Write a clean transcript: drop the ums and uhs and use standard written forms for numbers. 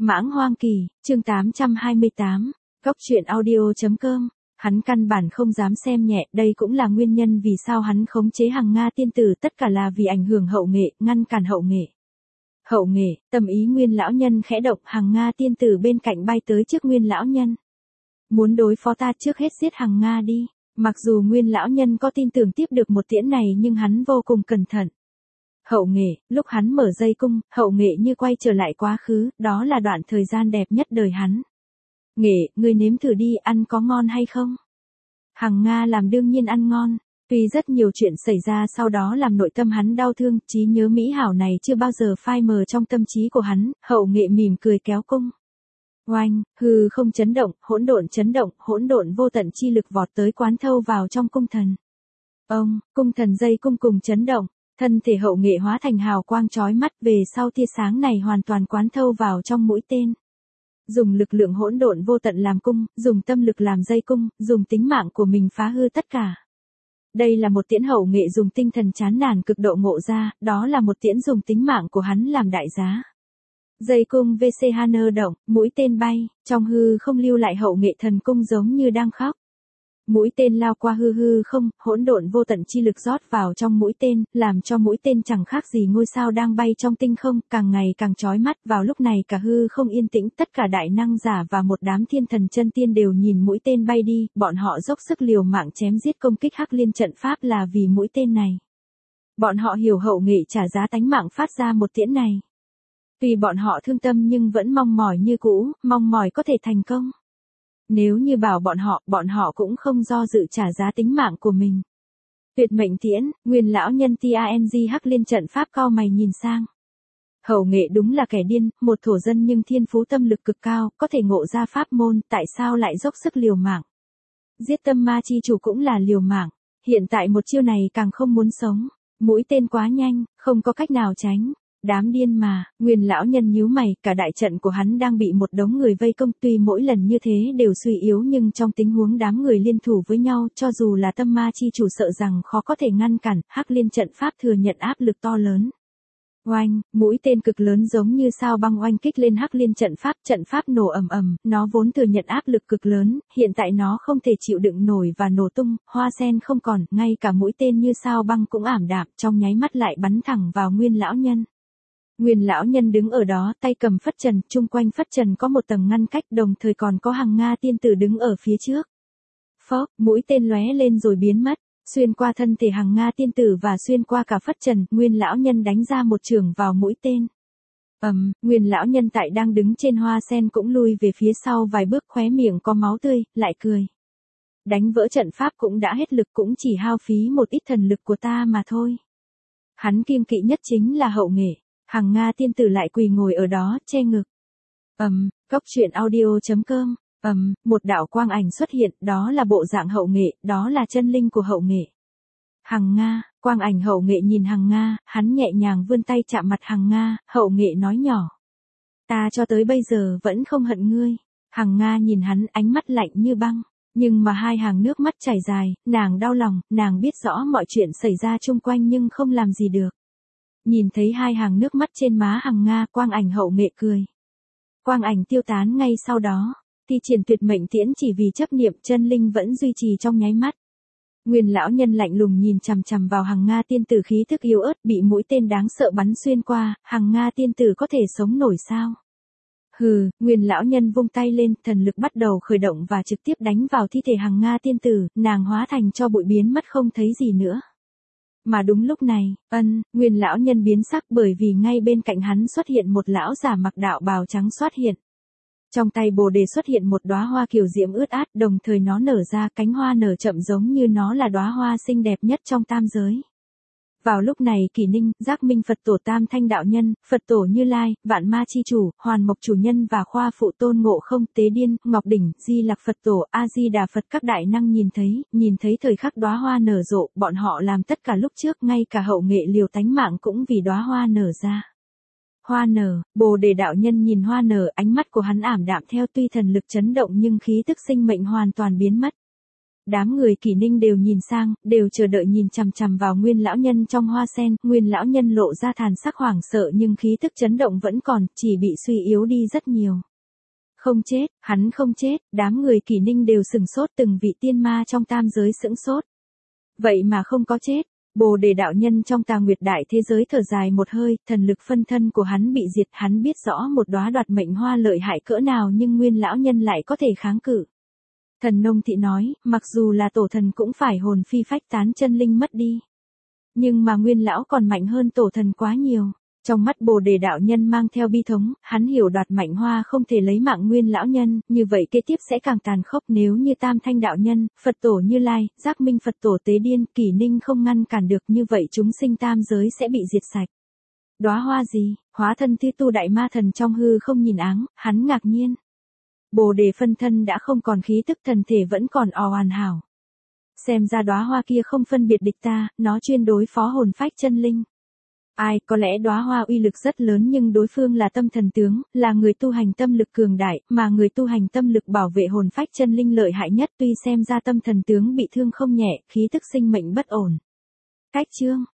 Mãng Hoang Kỳ, chương 828, Cốc truyện audio.com. Hắn căn bản không dám xem nhẹ, đây cũng là nguyên nhân vì sao hắn khống chế Hằng Nga tiên tử, tất cả là vì ảnh hưởng Hậu Nghệ, ngăn cản Hậu Nghệ. Hậu Nghệ, tâm ý Nguyên lão nhân khẽ động, Hằng Nga tiên tử bên cạnh bay tới trước Nguyên lão nhân. Muốn đối phó ta trước hết giết Hằng Nga đi. Mặc dù Nguyên lão nhân có tin tưởng tiếp được một tiễn này nhưng hắn vô cùng cẩn thận. Hậu Nghệ, lúc hắn mở dây cung, Hậu Nghệ như quay trở lại quá khứ, đó là đoạn thời gian đẹp nhất đời hắn. Nghệ, ngươi nếm thử đi, ăn có ngon hay không? Hằng Nga làm đương nhiên ăn ngon, tuy rất nhiều chuyện xảy ra sau đó làm nội tâm hắn đau thương, trí nhớ mỹ hảo này chưa bao giờ phai mờ trong tâm trí của hắn. Hậu Nghệ mỉm cười kéo cung. Oanh, hư không chấn động, hỗn độn vô tận chi lực vọt tới quán thâu vào trong cung thần. Ông, cung thần dây cung cùng chấn động, thân thể Hậu Nghệ hóa thành hào quang chói mắt, về sau tia sáng này hoàn toàn quán thâu vào trong mũi tên. Dùng lực lượng hỗn độn vô tận làm cung, dùng tâm lực làm dây cung, dùng tính mạng của mình phá hư tất cả. Đây là một tiễn Hậu Nghệ dùng tinh thần chán nản cực độ ngộ ra, đó là một tiễn dùng tính mạng của hắn làm đại giá. Dây cung VCHN động, mũi tên bay, trong hư không lưu lại Hậu Nghệ thần cung giống như đang khóc. Mũi tên lao qua hư không, hỗn độn vô tận chi lực rót vào trong mũi tên, làm cho mũi tên chẳng khác gì ngôi sao đang bay trong tinh không, càng ngày càng chói mắt. Vào lúc này cả hư không yên tĩnh, tất cả đại năng giả và một đám thiên thần chân tiên đều nhìn mũi tên bay đi, bọn họ dốc sức liều mạng chém giết công kích Hắc Liên trận pháp là vì mũi tên này. Bọn họ hiểu Hậu Nghệ trả giá tánh mạng phát ra một tiễn này. Tuy bọn họ thương tâm nhưng vẫn mong mỏi như cũ, mong mỏi có thể thành công. Nếu như bảo bọn họ cũng không do dự trả giá tính mạng của mình. Tuyệt mệnh tiễn, Nguyên lão nhân TANG Hắc Liên trận pháp cau mày nhìn sang. Hậu Nghệ đúng là kẻ điên, một thổ dân nhưng thiên phú tâm lực cực cao, có thể ngộ ra pháp môn, tại sao lại dốc sức liều mạng? Giết tâm ma chi chủ cũng là liều mạng, hiện tại một chiêu này càng không muốn sống, mũi tên quá nhanh, không có cách nào tránh. Đám điên mà, Nguyên lão nhân nhíu mày, cả đại trận của hắn đang bị một đống người vây công, tuy mỗi lần như thế đều suy yếu nhưng trong tình huống đám người liên thủ với nhau, cho dù là tâm ma chi chủ sợ rằng khó có thể ngăn cản, Hắc Liên trận pháp thừa nhận áp lực to lớn. Oanh, mũi tên cực lớn giống như sao băng oanh kích lên Hắc Liên trận pháp nổ ầm ầm, nó vốn thừa nhận áp lực cực lớn, hiện tại nó không thể chịu đựng nổi và nổ tung, hoa sen không còn, ngay cả mũi tên như sao băng cũng ảm đạm, trong nháy mắt lại bắn thẳng vào Nguyên lão nhân. Nguyên lão nhân đứng ở đó, tay cầm phất trần, chung quanh phất trần có một tầng ngăn cách, đồng thời còn có Hằng Nga tiên tử đứng ở phía trước. Phốc, mũi tên lóe lên rồi biến mất, xuyên qua thân thể Hằng Nga tiên tử và xuyên qua cả phất trần, Nguyên lão nhân đánh ra một chưởng vào mũi tên. Nguyên lão nhân tại đang đứng trên hoa sen cũng lui về phía sau vài bước, khóe miệng có máu tươi, lại cười. Đánh vỡ trận pháp cũng đã hết lực, cũng chỉ hao phí một ít thần lực của ta mà thôi. Hắn kiêng kỵ nhất chính là Hậu Nghệ. Hằng Nga tiên tử lại quỳ ngồi ở đó, che ngực. Cốc truyện audio.com. Một đạo quang ảnh xuất hiện, đó là bộ dạng Hậu Nghệ, đó là chân linh của Hậu Nghệ. Hằng Nga, quang ảnh Hậu Nghệ nhìn Hằng Nga, hắn nhẹ nhàng vươn tay chạm mặt Hằng Nga, Hậu Nghệ nói nhỏ. Ta cho tới bây giờ vẫn không hận ngươi. Hằng Nga nhìn hắn, ánh mắt lạnh như băng. Nhưng mà hai hàng nước mắt chảy dài, nàng đau lòng, nàng biết rõ mọi chuyện xảy ra chung quanh nhưng không làm gì được. Nhìn thấy hai hàng nước mắt trên má Hằng Nga, quang ảnh Hậu Nghệ cười. Quang ảnh tiêu tán ngay sau đó, thi triển tuyệt mệnh tiễn chỉ vì chấp niệm, chân linh vẫn duy trì trong nháy mắt. Nguyên lão nhân lạnh lùng nhìn chằm chằm vào Hằng Nga tiên tử, khí thức yếu ớt, bị mũi tên đáng sợ bắn xuyên qua, Hằng Nga tiên tử có thể sống nổi sao? Hừ, Nguyên lão nhân vung tay lên, thần lực bắt đầu khởi động và trực tiếp đánh vào thi thể Hằng Nga tiên tử, nàng hóa thành tro bụi biến mất không thấy gì nữa. Mà đúng lúc này, Nguyên lão nhân biến sắc bởi vì ngay bên cạnh hắn xuất hiện một lão giả mặc đạo bào trắng xuất hiện. Trong tay Bồ Đề xuất hiện một đóa hoa kiều diễm ướt át, đồng thời nó nở ra, cánh hoa nở chậm giống như nó là đóa hoa xinh đẹp nhất trong tam giới. Vào lúc này Kỷ Ninh, Giác Minh Phật Tổ Tam Thanh Đạo Nhân, Phật Tổ Như Lai, Vạn Ma Chi Chủ, Hoàn Mộc Chủ Nhân và Khoa Phụ Tôn Ngộ Không, Tế Điên, Ngọc Đỉnh, Di Lặc Phật Tổ, A Di Đà Phật, các đại năng nhìn thấy thời khắc đóa hoa nở rộ, bọn họ làm tất cả lúc trước, ngay cả Hậu Nghệ liều tánh mạng cũng vì đóa hoa nở ra. Hoa nở, Bồ Đề đạo nhân nhìn hoa nở, ánh mắt của hắn ảm đạm theo, tuy thần lực chấn động nhưng khí tức sinh mệnh hoàn toàn biến mất. Đám người Kỷ Ninh đều nhìn sang, đều chờ đợi nhìn chằm chằm vào Nguyên lão nhân trong hoa sen, Nguyên lão nhân lộ ra thần sắc hoảng sợ nhưng khí tức chấn động vẫn còn, chỉ bị suy yếu đi rất nhiều. Không chết, hắn không chết, đám người Kỷ Ninh đều sừng sốt, từng vị tiên ma trong tam giới sững sốt. Vậy mà không có chết. Bồ Đề đạo nhân trong Tà Nguyệt đại thế giới thở dài một hơi, thần lực phân thân của hắn bị diệt, hắn biết rõ một đóa đoạt mệnh hoa lợi hại cỡ nào nhưng Nguyên lão nhân lại có thể kháng cự. Thần Nông Thị nói, mặc dù là tổ thần cũng phải hồn phi phách tán, chân linh mất đi. Nhưng mà Nguyên lão còn mạnh hơn tổ thần quá nhiều. Trong mắt Bồ Đề đạo nhân mang theo bi thống, hắn hiểu đoạt mệnh hoa không thể lấy mạng Nguyên lão nhân, như vậy kế tiếp sẽ càng tàn khốc. Nếu như Tam Thanh đạo nhân, Phật tổ Như Lai, Giác Minh Phật tổ Tế Điên, Kỷ Ninh không ngăn cản được, như vậy chúng sinh tam giới sẽ bị diệt sạch. Đóa hoa gì? Hóa thân Thi Tu đại ma thần trong hư không nhìn áng, hắn ngạc nhiên. Bồ Đề phân thân đã không còn khí tức, thần thể vẫn còn hoàn hảo. Xem ra đóa hoa kia không phân biệt địch ta, nó chuyên đối phó hồn phách chân linh. Ai, có lẽ đóa hoa uy lực rất lớn nhưng đối phương là tâm thần tướng, là người tu hành tâm lực cường đại, mà người tu hành tâm lực bảo vệ hồn phách chân linh lợi hại nhất, tuy xem ra tâm thần tướng bị thương không nhẹ, khí tức sinh mệnh bất ổn. Cách chương